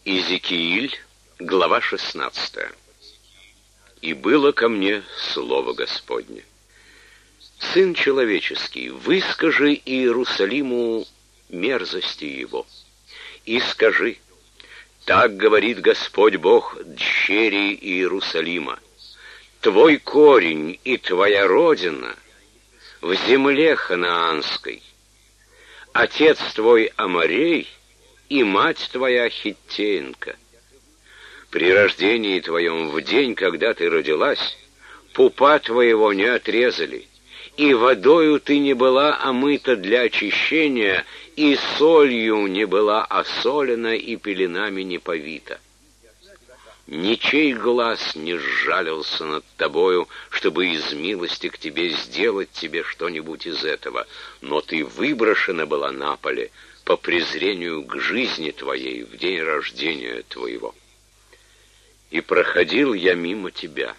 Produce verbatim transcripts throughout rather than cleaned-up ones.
Иезекииль, глава шестнадцатая. «И было ко мне слово Господне: Сын человеческий, выскажи Иерусалиму мерзости его, и скажи: так говорит Господь Бог дщери Иерусалима, твой корень и твоя родина в земле ханаанской, отец твой Аморей и мать твоя Хиттеенка. При рождении твоем, в день, когда ты родилась, пупа твоего не отрезали, и водою ты не была омыта для очищения, и солью не была осолена, и пеленами не повита. Ничей глаз не сжалился над тобою, чтобы из милости к тебе сделать тебе что-нибудь из этого, но ты выброшена была на поле по презрению к жизни твоей в день рождения твоего. И проходил я мимо тебя,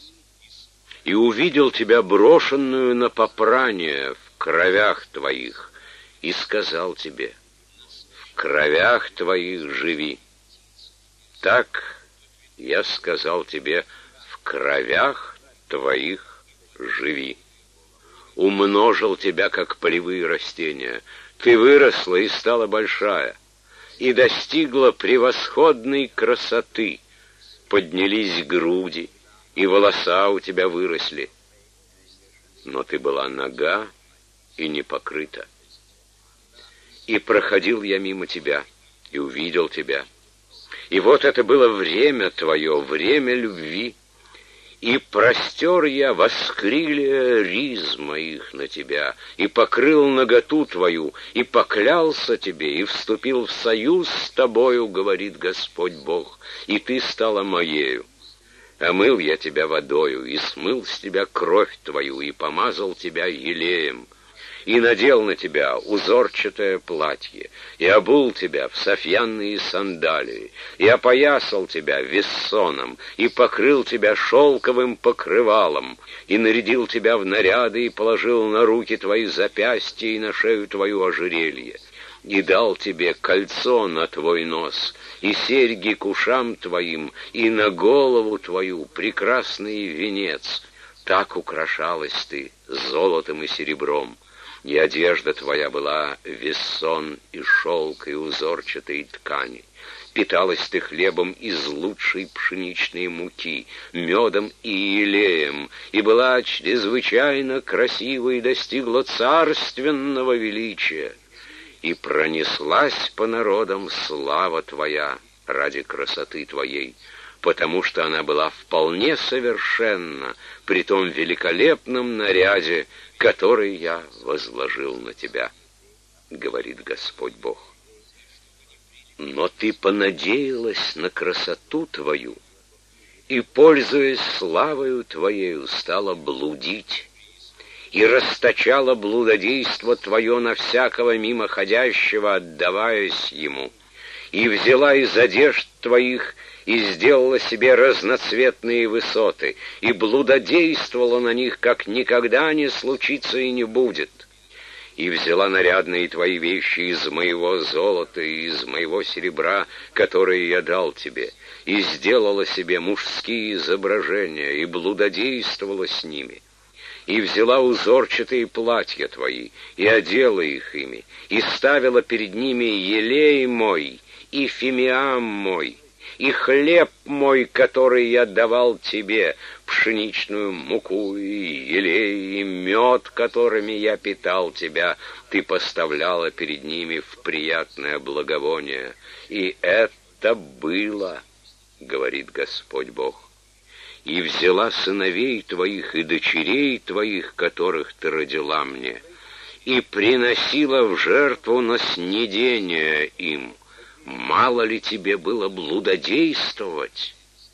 и увидел тебя брошенную на попрание в кровях твоих, и сказал тебе: в кровях твоих живи. Так я сказал тебе: в кровях твоих живи. Умножил тебя, как полевые растения. Ты выросла и стала большая, и достигла превосходной красоты. Поднялись груди, и волоса у тебя выросли. Но ты была нага и не покрыта. И проходил я мимо тебя, и увидел тебя. И вот это было время твое, время любви. И простер я воскрылья риз моих на тебя, и покрыл наготу твою, и поклялся тебе, и вступил в союз с тобою, говорит Господь Бог, и ты стала моею. Омыл я тебя водою, и смыл с тебя кровь твою, и помазал тебя елеем, и надел на тебя узорчатое платье, и обул тебя в софьянные сандалии, и опоясал тебя вессоном, и покрыл тебя шелковым покрывалом, и нарядил тебя в наряды, и положил на руки твои запястья и на шею твою ожерелье, и дал тебе кольцо на твой нос, и серьги к ушам твоим, и на голову твою прекрасный венец. Так украшалась ты золотом и серебром. И одежда твоя была вессон и шелк и узорчатой ткани. Питалась ты хлебом из лучшей пшеничной муки, медом и елеем, и была чрезвычайно красива и достигла царственного величия. И пронеслась по народам слава твоя ради красоты твоей, потому что она была вполне совершенна при том великолепном наряде, который я возложил на тебя, говорит Господь Бог. Но ты понадеялась на красоту твою, и, пользуясь славою твоею, стала блудить, и расточала блудодейство твое на всякого мимоходящего, отдаваясь ему, и взяла из одежд твоих и сделала себе разноцветные высоты, и блудодействовала на них, как никогда не случится и не будет. И взяла нарядные твои вещи из моего золота и из моего серебра, которые я дал тебе, и сделала себе мужские изображения, и блудодействовала с ними. И взяла узорчатые платья твои, и одела их ими, и ставила перед ними елей мой, и фимиам мой, и хлеб мой, который я давал тебе, пшеничную муку и елей, и мед, которыми я питал тебя, ты поставляла перед ними в приятное благовоние. И это было, говорит Господь Бог. И взяла сыновей твоих и дочерей твоих, которых ты родила мне, и приносила в жертву на снедение им. Мало ли тебе было блудодействовать?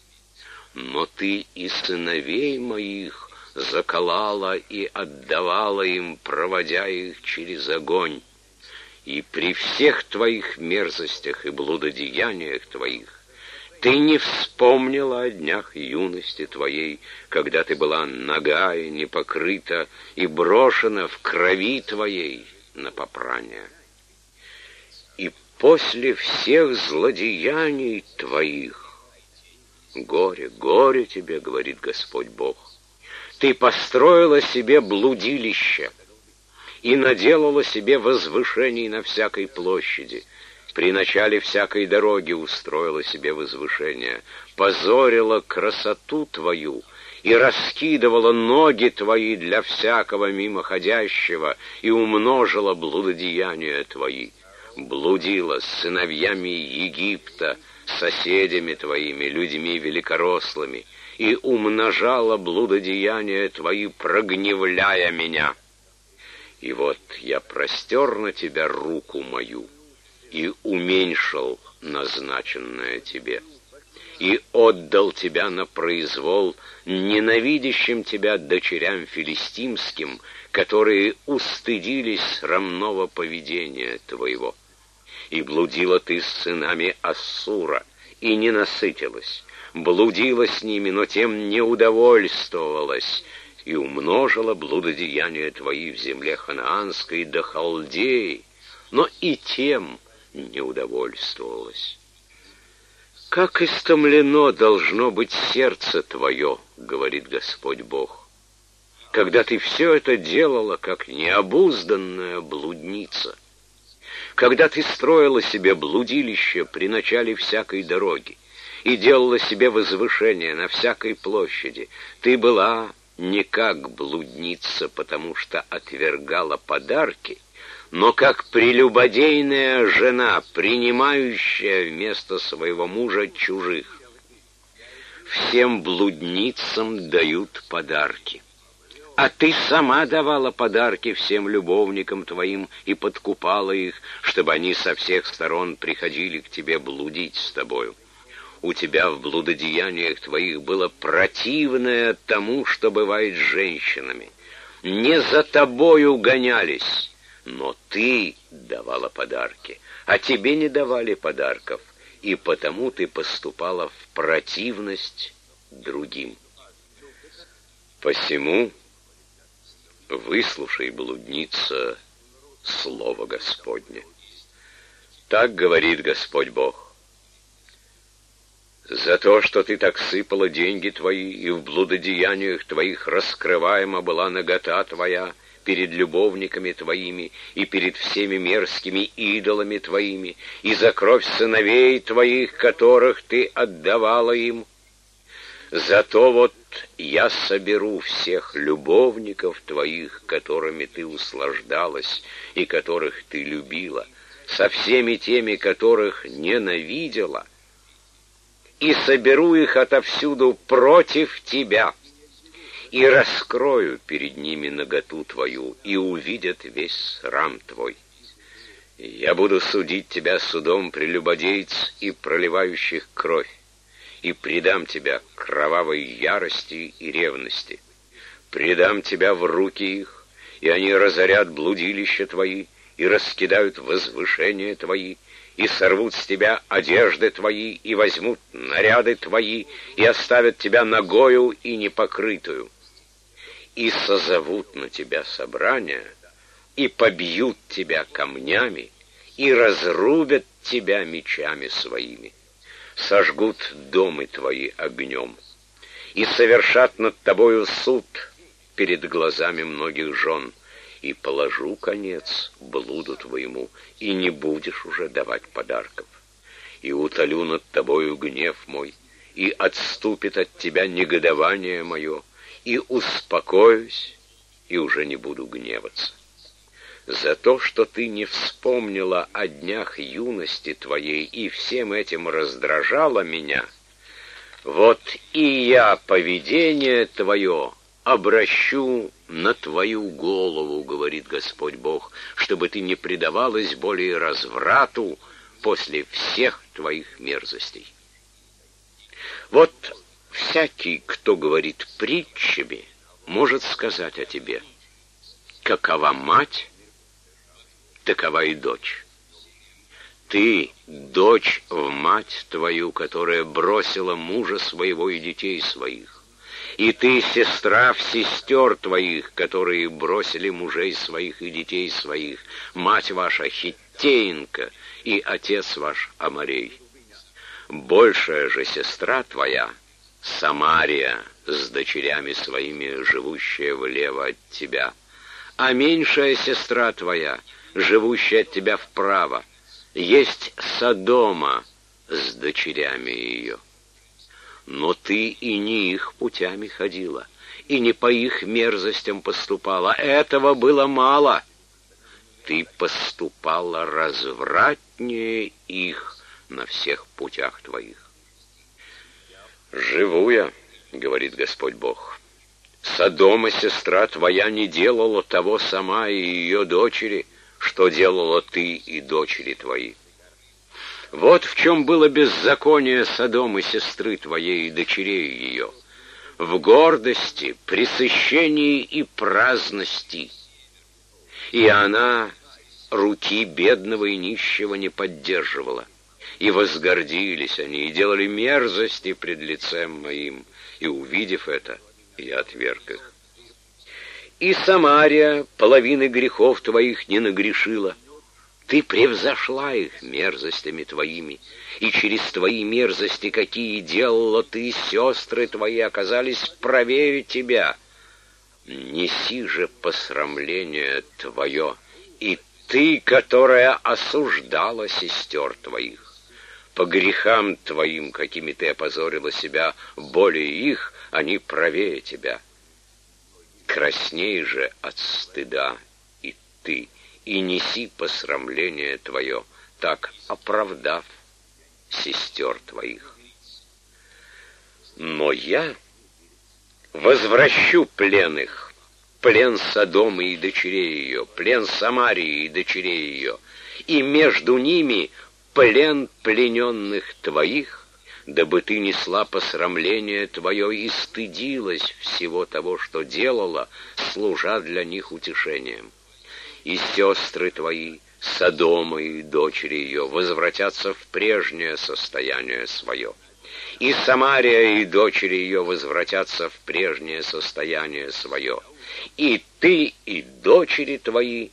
Но ты и сыновей моих заколала и отдавала им, проводя их через огонь. И при всех твоих мерзостях и блудодеяниях твоих ты не вспомнила о днях юности твоей, когда ты была нага и непокрыта, и брошена в крови твоей на попрание. И после всех злодеяний твоих. Горе, горе тебе, говорит Господь Бог. Ты построила себе блудилище и наделала себе возвышений на всякой площади. При начале всякой дороги устроила себе возвышение, позорила красоту твою и раскидывала ноги твои для всякого мимоходящего и умножила блудодеяния твои. Блудила с сыновьями Египта, соседями твоими, людьми великорослыми, и умножала блудодеяния твои, прогневляя меня. И вот я простер на тебя руку мою и уменьшил назначенное тебе, и отдал тебя на произвол ненавидящим тебя дочерям филистимским, которые устыдились срамного поведения твоего. И блудила ты с сынами Ассура, и не насытилась, блудила с ними, но тем не удовольствовалась, и умножила блудодеяния твои в земле ханаанской до Халдеи, но и тем не удовольствовалась. Как истомлено должно быть сердце твое, говорит Господь Бог, когда ты все это делала, как необузданная блудница, когда ты строила себе блудилище при начале всякой дороги и делала себе возвышение на всякой площади. Ты была не как блудница, потому что отвергала подарки, но как прелюбодейная жена, принимающая вместо своего мужа чужих. Всем блудницам дают подарки. А ты сама давала подарки всем любовникам твоим и подкупала их, чтобы они со всех сторон приходили к тебе блудить с тобою. У тебя в блудодеяниях твоих было противное тому, что бывает с женщинами. Не за тобою гонялись, но ты давала подарки, а тебе не давали подарков, и потому ты поступала в противность другим. Посему выслушай, блудница, слово Господне. Так говорит Господь Бог. За то, что ты так сыпала деньги твои, и в блудодеяниях твоих раскрываема была нагота твоя перед любовниками твоими и перед всеми мерзкими идолами твоими, и за кровь сыновей твоих, которых ты отдавала им, зато вот я соберу всех любовников твоих, которыми ты услаждалась и которых ты любила, со всеми теми, которых ненавидела, и соберу их отовсюду против тебя, и раскрою перед ними наготу твою, и увидят весь срам твой. Я буду судить тебя судом прелюбодейц и проливающих кровь, и предам тебя кровавой ярости и ревности. Предам тебя в руки их, и они разорят блудилища твои, и раскидают возвышения твои, и сорвут с тебя одежды твои, и возьмут наряды твои, и оставят тебя нагою и непокрытую, и созовут на тебя собрания, и побьют тебя камнями, и разрубят тебя мечами своими, сожгут домы твои огнем, и совершат над тобою суд перед глазами многих жен, и положу конец блуду твоему, и не будешь уже давать подарков. И утолю над тобою гнев мой, и отступит от тебя негодование мое, и успокоюсь, и уже не буду гневаться. За то, что ты не вспомнила о днях юности твоей и всем этим раздражала меня, вот и я поведение твое обращу на твою голову, говорит Господь Бог, чтобы ты не предавалась более разврату после всех твоих мерзостей. Вот всякий, кто говорит притчами, может сказать о тебе: какова мать, такова и дочь. Ты, дочь, в мать твою, которая бросила мужа своего и детей своих. И ты, сестра, в сестер твоих, которые бросили мужей своих и детей своих. Мать ваша — Теинка и отец ваш Амарей. Большая же сестра твоя, Самария, с дочерями своими, живущая влево от тебя, а меньшая сестра твоя, живущая от тебя вправо, есть Содома с дочерями ее. Но ты и не их путями ходила, и не по их мерзостям поступала. Этого было мало. Ты поступала развратнее их на всех путях твоих. «Живу я, — говорит Господь Бог, — Содома, сестра твоя, не делала того сама и ее дочери, что делала ты и дочери твои. Вот в чем было беззаконие Содомы, сестры твоей и дочерей ее, в гордости, пресыщении и праздности. И она руки бедного и нищего не поддерживала. И возгордились они, и делали мерзости пред лицем моим, и, увидев это, я отверг их. И Самария половины грехов твоих не нагрешила. Ты превзошла их мерзостями твоими, и через твои мерзости, какие делала ты, сестры твои оказались правее тебя. Неси же посрамление твое, и ты, которая осуждала сестер твоих. По грехам твоим, какими ты опозорила себя, более их, они правее тебя. Красней же от стыда и ты, и неси посрамление твое, так оправдав сестер твоих. Но я возвращу плен их, плен Содомы и дочерей ее, плен Самарии и дочерей ее, и между ними плен плененных твоих, дабы ты несла посрамление твое и стыдилась всего того, что делала, служа для них утешением. И сестры твои, Содома и дочери ее, возвратятся в прежнее состояние свое. И Самария и дочери ее возвратятся в прежнее состояние свое. И ты, и дочери твои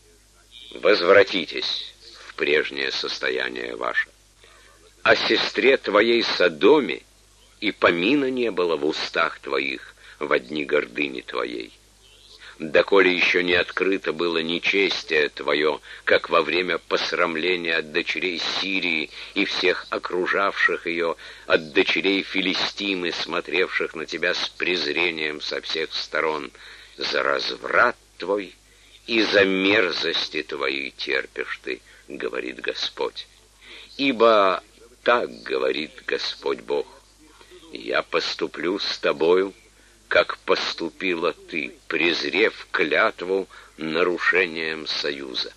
возвратитесь в прежнее состояние ваше. О сестре твоей Содоме и помина не было в устах твоих во дни гордыни твоей. Доколе еще не открыто было нечестие твое, как во время посрамления от дочерей Сирии и всех окружавших ее, от дочерей Филистимы, смотревших на тебя с презрением со всех сторон, за разврат твой и за мерзости твои терпишь ты, говорит Господь. Ибо так говорит Господь Бог: я поступлю с тобою, как поступила ты, презрев клятву нарушением союза.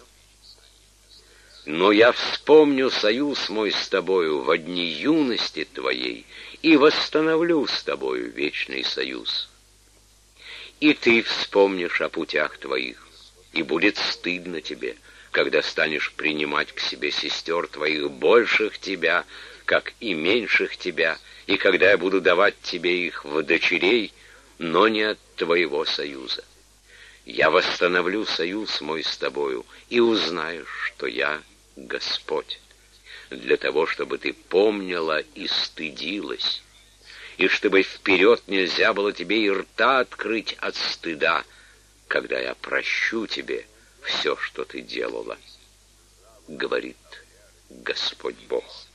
Но я вспомню союз мой с тобою во дни юности твоей и восстановлю с тобою вечный союз. И ты вспомнишь о путях твоих, и будет стыдно тебе, когда станешь принимать к себе сестер твоих, больших тебя, как и меньших тебя, и когда я буду давать тебе их в дочерей, но не от твоего союза. Я восстановлю союз мой с тобою, и узнаешь, что я Господь, для того, чтобы ты помнила и стыдилась, и чтобы вперед нельзя было тебе и рта открыть от стыда, когда я прощу тебе все, что ты делала, говорит Господь Бог.